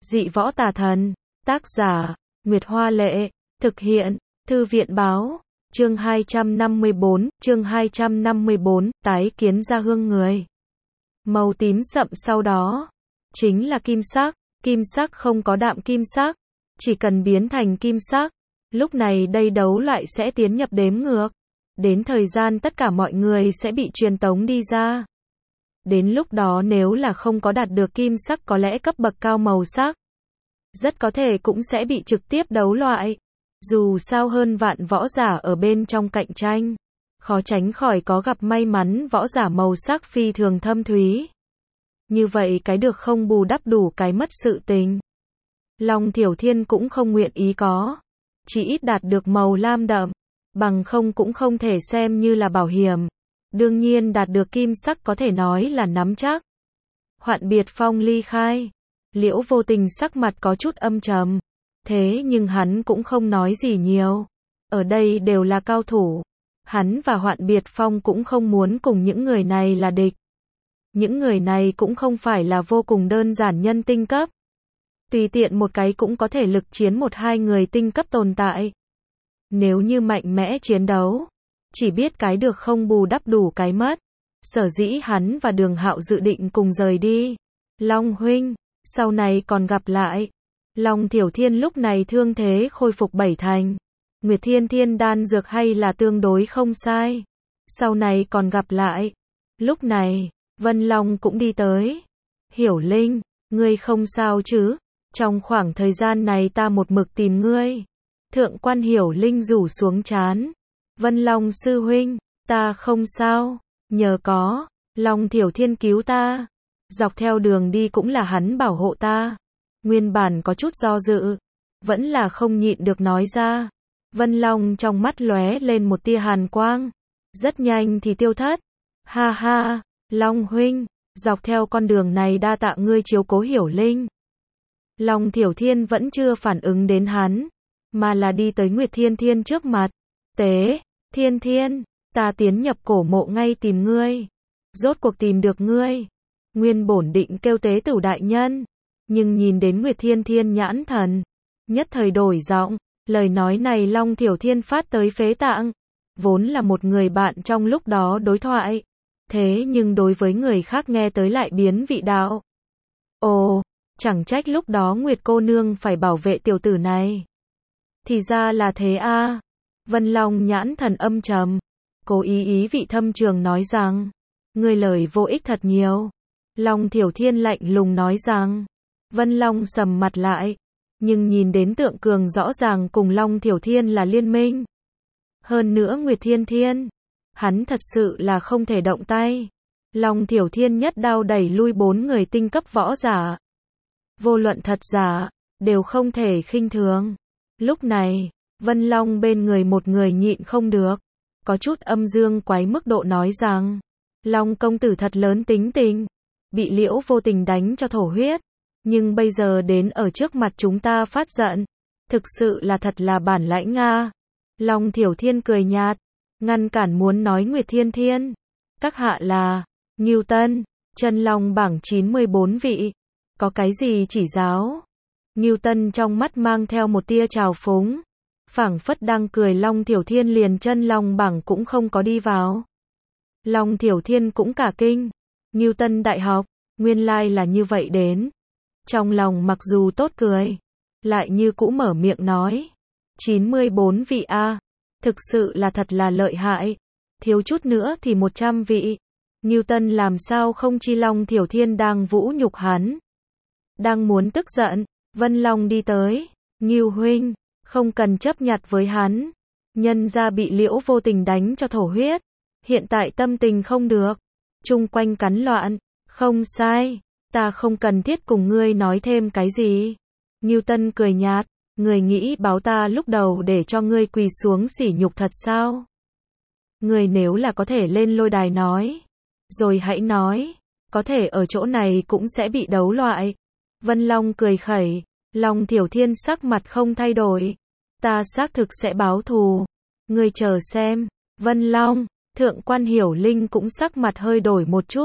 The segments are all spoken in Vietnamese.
Dị võ tà thần. Tác giả, Nguyệt Hoa Lệ. Thực hiện, Thư viện Báo. Chương 254, tái kiến gia hương người. Màu tím sậm sau đó, chính là kim sắc không có đạm kim sắc, chỉ cần biến thành kim sắc, lúc này đây đấu loại sẽ tiến nhập đếm ngược. Đến thời gian tất cả mọi người sẽ bị truyền tống đi ra. Đến lúc đó nếu là không có đạt được kim sắc có lẽ cấp bậc cao màu sắc, rất có thể cũng sẽ bị trực tiếp đấu loại. Dù sao hơn vạn võ giả ở bên trong cạnh tranh, khó tránh khỏi có gặp may mắn võ giả màu sắc phi thường thâm thúy. Như vậy cái được không bù đắp đủ cái mất sự tình. Long Thiểu Thiên cũng không nguyện ý có, chỉ ít đạt được màu lam đậm, bằng không cũng không thể xem như là bảo hiểm. Đương nhiên đạt được kim sắc có thể nói là nắm chắc. Hoạn Biệt Phong ly khai, Liễu Vô Tình sắc mặt có chút âm trầm, thế nhưng hắn cũng không nói gì nhiều. Ở đây đều là cao thủ, hắn và Hoạn Biệt Phong cũng không muốn cùng những người này là địch. Những người này cũng không phải là vô cùng đơn giản nhân tinh cấp. Tùy tiện một cái cũng có thể lực chiến một hai người tinh cấp tồn tại. Nếu như mạnh mẽ chiến đấu, chỉ biết cái được không bù đắp đủ cái mất. Sở dĩ hắn và Đường Hạo dự định cùng rời đi. Long huynh, sau này còn gặp lại. Long Thiểu Thiên lúc này thương thế khôi phục 7 thành. Nguyệt Thiên Thiên đan dược hay là tương đối không sai. Sau này còn gặp lại. Lúc này, Vân Long cũng đi tới. Hiểu Linh, ngươi không sao chứ? Trong khoảng thời gian này ta một mực tìm ngươi. Thượng quan Hiểu Linh rủ xuống trán. Vân Long sư huynh, ta không sao, nhờ có Long Thiểu Thiên cứu ta. Dọc theo đường đi cũng là hắn bảo hộ ta. Nguyên bản có chút do dự, vẫn là không nhịn được nói ra. Vân Long trong mắt lóe lên một tia hàn quang, rất nhanh thì tiêu thất. Ha ha, Long huynh, dọc theo con đường này đa tạ ngươi chiếu cố Hiểu Linh. Long Thiểu Thiên vẫn chưa phản ứng đến hắn, mà là đi tới Nguyệt Thiên Thiên trước mặt. Thiên Thiên, ta tiến nhập cổ mộ ngay tìm ngươi. Rốt cuộc tìm được ngươi. Nguyên bổn định kêu tế tửu đại nhân, nhưng nhìn đến Nguyệt Thiên Thiên nhãn thần, nhất thời đổi giọng. Lời nói này Long Thiểu Thiên phát tới phế tạng. Vốn là một người bạn trong lúc đó đối thoại, thế nhưng đối với người khác nghe tới lại biến vị đạo. Ồ, chẳng trách lúc đó Nguyệt cô nương phải bảo vệ tiểu tử này. Thì ra là thế a. Vân Long nhãn thần âm trầm, cố ý vị thâm trường nói rằng, ngươi lời vô ích thật nhiều. Long Thiểu Thiên lạnh lùng nói rằng, Vân Long sầm mặt lại, nhưng nhìn đến Tượng Cường rõ ràng cùng Long Thiểu Thiên là liên minh. Hơn nữa Nguyệt Thiên Thiên, hắn thật sự là không thể động tay. Long Thiểu Thiên nhất đao đẩy lui 4 người tinh cấp võ giả. Vô luận thật giả, đều không thể khinh thường. Lúc này, Vân Long bên người một người nhịn không được, có chút âm dương quái mức độ nói rằng, Long công tử thật lớn tính tình, bị Liễu Vô Tình đánh cho thổ huyết, nhưng bây giờ đến ở trước mặt chúng ta phát giận, thực sự là thật là bản lãnh nga. Long Thiểu Thiên cười nhạt, ngăn cản muốn nói Nguyệt Thiên Thiên. Các hạ là Newton, chân long bảng 94 vị, có cái gì chỉ giáo? Newton trong mắt mang theo một tia trào phúng, phảng phất đang cười. Long Thiểu Thiên liền chân long bảng cũng không có đi vào. Long Thiểu Thiên cũng cả kinh, Newton đại học, nguyên lai là như vậy đến. Trong lòng mặc dù tốt cười, lại như cũ mở miệng nói, 94 vị a, thực sự là thật là lợi hại, thiếu chút nữa thì 100 vị. Newton làm sao không chi Long Thiểu Thiên đang vũ nhục hắn. Đang muốn tức giận, Vân Long đi tới, Ngưu huynh, không cần chấp nhặt với hắn. Nhân ra bị Liễu Vô Tình đánh cho thổ huyết, hiện tại tâm tình không được, chung quanh cắn loạn. Không sai, ta không cần thiết cùng ngươi nói thêm cái gì. Newton cười nhạt, người nghĩ báo ta lúc đầu để cho ngươi quỳ xuống sỉ nhục thật sao? Ngươi nếu là có thể lên lôi đài nói, rồi hãy nói, có thể ở chỗ này cũng sẽ bị đấu loại. Vân Long cười khẩy, Long Thiểu Thiên sắc mặt không thay đổi. Ta xác thực sẽ báo thù. Ngươi chờ xem. Vân Long, Thượng quan Hiểu Linh cũng sắc mặt hơi đổi một chút.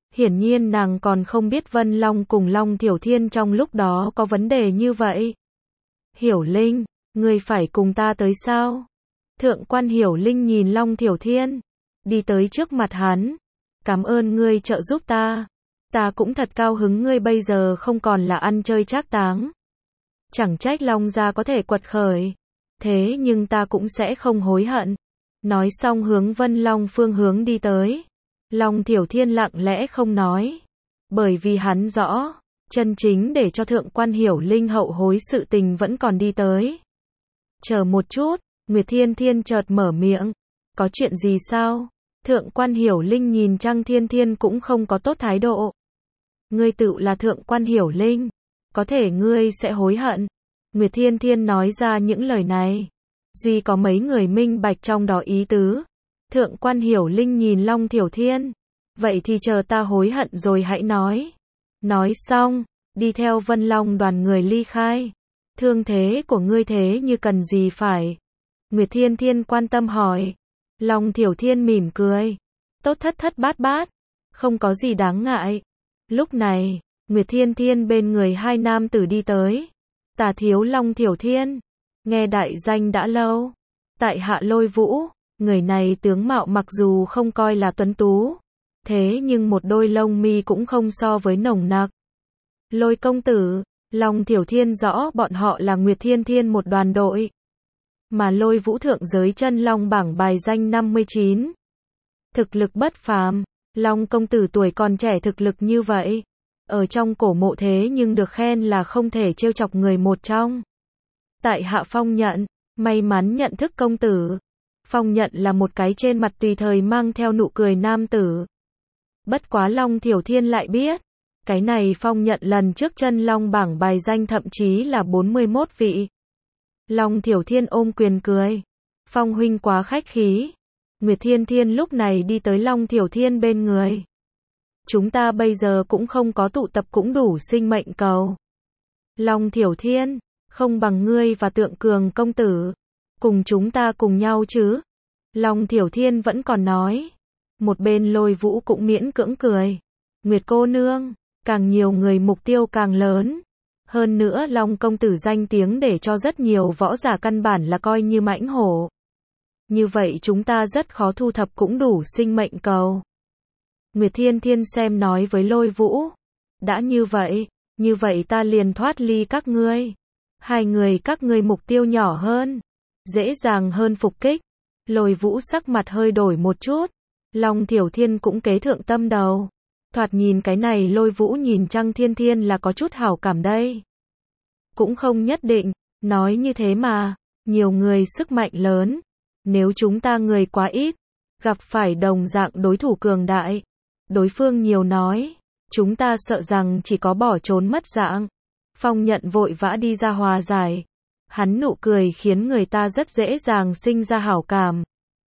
Hiển nhiên nàng còn không biết Vân Long cùng Long Thiểu Thiên trong lúc đó có vấn đề như vậy. Hiểu Linh, ngươi phải cùng ta tới sao? Thượng quan Hiểu Linh nhìn Long Thiểu Thiên, đi tới trước mặt hắn. Cảm ơn ngươi trợ giúp ta. Ta cũng thật cao hứng ngươi bây giờ không còn là ăn chơi trác táng. Chẳng trách Long gia có thể quật khởi. Thế nhưng ta cũng sẽ không hối hận. Nói xong hướng Vân Long phương hướng đi tới. Long Thiểu Thiên lặng lẽ không nói. Bởi vì hắn rõ, chân chính để cho Thượng quan Hiểu Linh hậu hối sự tình vẫn còn đi tới. Chờ một chút, Nguyệt Thiên Thiên chợt mở miệng. Có chuyện gì sao? Thượng quan Hiểu Linh nhìn Trăng Thiên Thiên cũng không có tốt thái độ. Ngươi tự là Thượng quan Hiểu Linh. Có thể ngươi sẽ hối hận. Nguyệt Thiên Thiên nói ra những lời này. Duy có mấy người minh bạch trong đó ý tứ. Thượng quan Hiểu Linh nhìn Long Thiểu Thiên. Vậy thì chờ ta hối hận rồi hãy nói. Nói xong, đi theo Vân Long đoàn người ly khai. Thương thế của ngươi thế như cần gì phải? Nguyệt Thiên Thiên quan tâm hỏi. Long Thiểu Thiên mỉm cười. Tốt thất thất bát bát. Không có gì đáng ngại. Lúc này, Nguyệt Thiên Thiên bên người hai nam tử đi tới. Tả thiếu Long Thiểu Thiên. Nghe đại danh đã lâu. Tại hạ Lôi Vũ. Người này tướng mạo mặc dù không coi là tuấn tú. Thế nhưng một đôi lông mi cũng không so với nồng nặc. Lôi công tử. Long Thiểu Thiên rõ bọn họ là Nguyệt Thiên Thiên một đoàn đội. Mà Lôi Vũ thượng giới chân long bảng bài danh 59. Thực lực bất phàm. Long công tử tuổi còn trẻ thực lực như vậy. Ở trong cổ mộ thế nhưng được khen là không thể trêu chọc người một trong. Tại hạ Phong Nhận. May mắn nhận thức công tử. Phong Nhận là một cái trên mặt tùy thời mang theo nụ cười nam tử. Bất quá Long Thiểu Thiên lại biết. Cái này Phong Nhận lần trước chân long bảng bài danh thậm chí là 41 vị. Long Thiểu Thiên ôm quyền cười. Phong huynh quá khách khí. Nguyệt Thiên Thiên lúc này đi tới Long Thiểu Thiên bên người. Chúng ta bây giờ cũng không có tụ tập cũng đủ sinh mệnh cầu. Long Thiểu Thiên, không bằng ngươi và Tượng Cường công tử. Cùng chúng ta cùng nhau chứ. Long Thiểu Thiên vẫn còn nói. Một bên Lôi Vũ cũng miễn cưỡng cười. Nguyệt cô nương, càng nhiều người mục tiêu càng lớn. Hơn nữa Long công tử danh tiếng để cho rất nhiều võ giả căn bản là coi như mãnh hổ. Như vậy chúng ta rất khó thu thập cũng đủ sinh mệnh cầu. Nguyệt Thiên Thiên xem nói với Lôi Vũ. Đã như vậy ta liền thoát ly các ngươi. Hai người các ngươi mục tiêu nhỏ hơn. Dễ dàng hơn phục kích. Lôi Vũ sắc mặt hơi đổi một chút. Long Thiểu Thiên cũng kế thượng tâm đầu. Thoạt nhìn cái này Lôi Vũ nhìn Trăng Thiên Thiên là có chút hảo cảm đây. Cũng không nhất định, nói như thế mà, nhiều người sức mạnh lớn. Nếu chúng ta người quá ít, gặp phải đồng dạng đối thủ cường đại, đối phương nhiều nói, chúng ta sợ rằng chỉ có bỏ trốn mất dạng. Phong Nhận vội vã đi ra hòa giải. Hắn nụ cười khiến người ta rất dễ dàng sinh ra hảo cảm.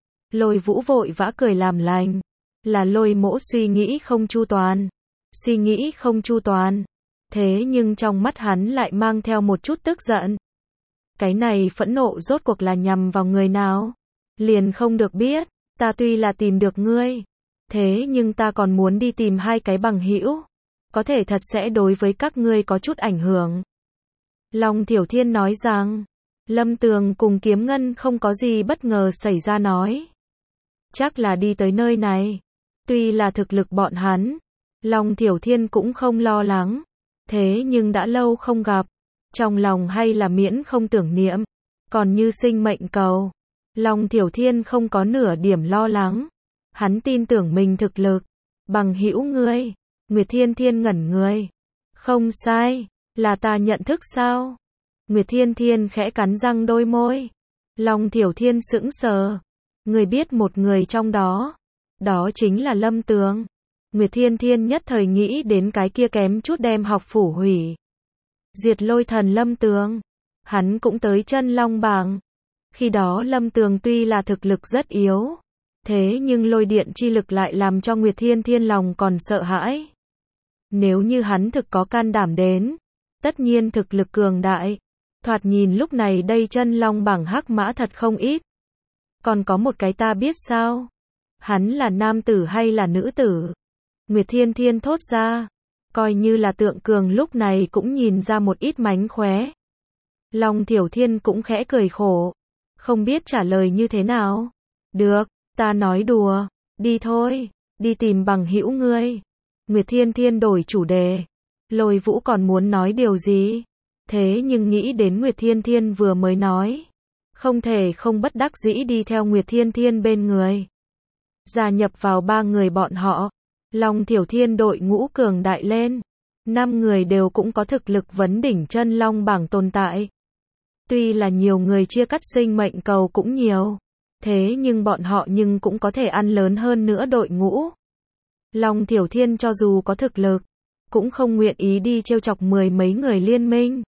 Lôi Vũ vội vã cười làm lành. Là Lôi mỗ suy nghĩ không chu toàn. Suy nghĩ không chu toàn. Thế nhưng trong mắt hắn lại mang theo một chút tức giận. Cái này phẫn nộ rốt cuộc là nhằm vào người nào? Liền không được biết. Ta tuy là tìm được ngươi. Thế nhưng ta còn muốn đi tìm hai cái bằng hữu. Có thể thật sẽ đối với các ngươi có chút ảnh hưởng. Long Thiểu Thiên nói rằng. Lâm Tường cùng Kiếm Ngân không có gì bất ngờ xảy ra nói. Chắc là đi tới nơi này. Tuy là thực lực bọn hắn. Long Thiểu Thiên cũng không lo lắng. Thế nhưng đã lâu không gặp. Trong lòng hay là miễn không tưởng niệm. Còn như sinh mệnh cầu. Long Thiểu Thiên không có nửa điểm lo lắng. Hắn tin tưởng mình thực lực. Bằng hữu ngươi. Nguyệt Thiên Thiên ngẩn người. Không sai. Là ta nhận thức sao? Nguyệt Thiên Thiên khẽ cắn răng đôi môi. Long Thiểu Thiên sững sờ. Người biết một người trong đó. Đó chính là Lâm Tường. Nguyệt Thiên Thiên nhất thời nghĩ đến cái kia kém chút đem học phủ hủy. Diệt lôi thần Lâm Tường. Hắn cũng tới chân long bảng. Khi đó Lâm Tường tuy là thực lực rất yếu. Thế nhưng lôi điện chi lực lại làm cho Nguyệt Thiên Thiên lòng còn sợ hãi. Nếu như hắn thực có can đảm đến. Tất nhiên thực lực cường đại. Thoạt nhìn lúc này đây chân long bảng hắc mã thật không ít. Còn có một cái ta biết sao? Hắn là nam tử hay là nữ tử? Nguyệt Thiên Thiên thốt ra. Coi như là Tượng Cường lúc này cũng nhìn ra một ít mánh khóe. Long Thiểu Thiên cũng khẽ cười khổ. Không biết trả lời như thế nào. Được, ta nói đùa. Đi thôi, đi tìm bằng hữu ngươi. Nguyệt Thiên Thiên đổi chủ đề. Lôi Vũ còn muốn nói điều gì? Thế nhưng nghĩ đến Nguyệt Thiên Thiên vừa mới nói. Không thể không bất đắc dĩ đi theo Nguyệt Thiên Thiên bên người. Gia nhập vào 3 người bọn họ. Long Thiểu Thiên đội ngũ cường đại lên. 5 người đều cũng có thực lực vấn đỉnh chân long bảng tồn tại. Tuy là nhiều người chia cắt sinh mệnh cầu cũng nhiều. Thế nhưng bọn họ nhưng cũng có thể ăn lớn hơn nữa đội ngũ. Long Thiểu Thiên cho dù có thực lực, cũng không nguyện ý đi trêu chọc 10 mấy người liên minh.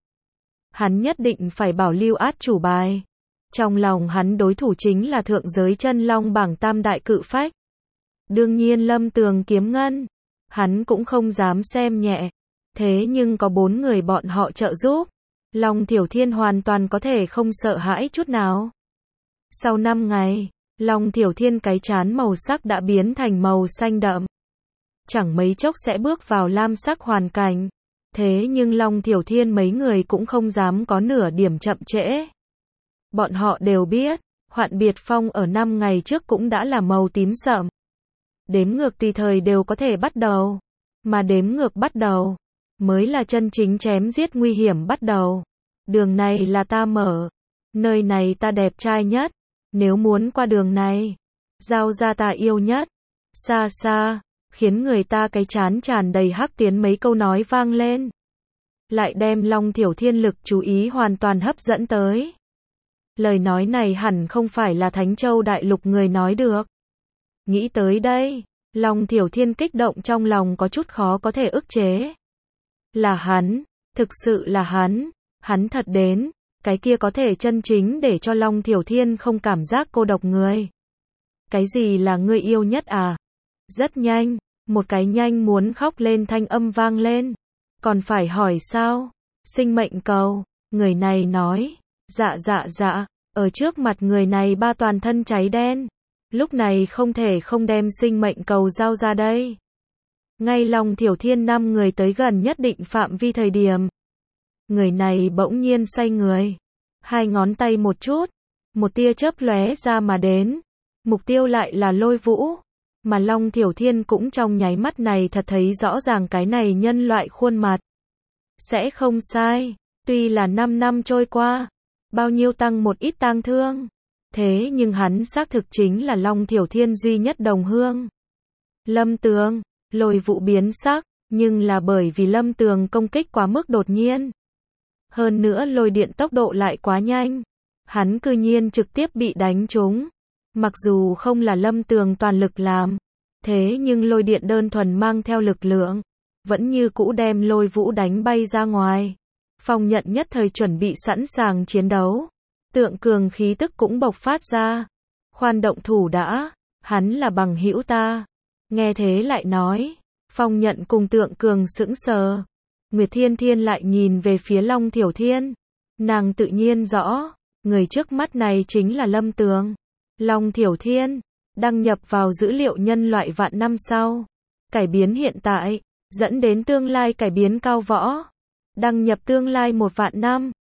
Hắn nhất định phải bảo lưu át chủ bài. Trong lòng hắn đối thủ chính là thượng giới chân long bảng tam đại cự phách. Đương nhiên Lâm Tường Kiếm Ngân, hắn cũng không dám xem nhẹ. Thế nhưng có 4 người bọn họ trợ giúp, Long Thiểu Thiên hoàn toàn có thể không sợ hãi chút nào. Sau 5 ngày, Long Thiểu Thiên cái trán màu sắc đã biến thành màu xanh đậm. Chẳng mấy chốc sẽ bước vào lam sắc hoàn cảnh. Thế nhưng Long Thiểu Thiên mấy người cũng không dám có nửa điểm chậm trễ. Bọn họ đều biết, Hoạn Biệt Phong ở 5 ngày trước cũng đã là màu tím sậm. Đếm ngược tùy thời đều có thể bắt đầu. Mà đếm ngược bắt đầu, mới là chân chính chém giết nguy hiểm bắt đầu. Đường này là ta mở. Nơi này ta đẹp trai nhất. Nếu muốn qua đường này, giao ra ta yêu nhất. Xa xa, khiến người ta cái chán tràn đầy hắc tiến mấy câu nói vang lên. Lại đem Long Thiểu Thiên lực chú ý hoàn toàn hấp dẫn tới. Lời nói này hẳn không phải là Thánh Châu Đại Lục người nói được. Nghĩ tới đây, Long Thiểu Thiên kích động trong lòng có chút khó có thể ức chế. Là hắn, thực sự là hắn thật đến, cái kia có thể chân chính để cho Long Thiểu Thiên không cảm giác cô độc người. Cái gì là ngươi yêu nhất à? Rất nhanh, một cái nhanh muốn khóc lên thanh âm vang lên. Còn phải hỏi sao? Sinh mệnh cầu, người này nói. Dạ, ở trước mặt người này ba toàn thân cháy đen. Lúc này không thể không đem sinh mệnh cầu giao ra đây. Ngay Long Thiểu Thiên 5 người tới gần nhất định phạm vi thời điểm. Người này bỗng nhiên xoay người. 2 ngón tay một chút. Một tia chớp lóe ra mà đến. Mục tiêu lại là Lôi Vũ. Mà Long Thiểu Thiên cũng trong nháy mắt này thật thấy rõ ràng cái này nhân loại khuôn mặt. Sẽ không sai. Tuy là 5 năm trôi qua. Bao nhiêu tăng một ít tang thương. Thế nhưng hắn xác thực chính là Long Thiểu Thiên duy nhất đồng hương. Lâm Tường, Lôi Vũ biến sắc, nhưng là bởi vì Lâm Tường công kích quá mức đột nhiên. Hơn nữa lôi điện tốc độ lại quá nhanh. Hắn cư nhiên trực tiếp bị đánh trúng. Mặc dù không là Lâm Tường toàn lực làm. Thế nhưng lôi điện đơn thuần mang theo lực lượng. Vẫn như cũ đem Lôi Vũ đánh bay ra ngoài. Phong Nhận nhất thời chuẩn bị sẵn sàng chiến đấu. Tượng Cường khí tức cũng bộc phát ra. Khoan động thủ đã, hắn là bằng hữu ta. Nghe thế lại nói. Phong Nhận cùng Tượng Cường sững sờ. Nguyệt Thiên Thiên lại nhìn về phía Long Thiểu Thiên. Nàng tự nhiên rõ, người trước mắt này chính là Lâm Tường. Long Thiểu Thiên, đăng nhập vào dữ liệu nhân loại vạn năm sau. Cải biến hiện tại, dẫn đến tương lai cải biến cao võ. Đăng nhập tương lai 1 vạn năm.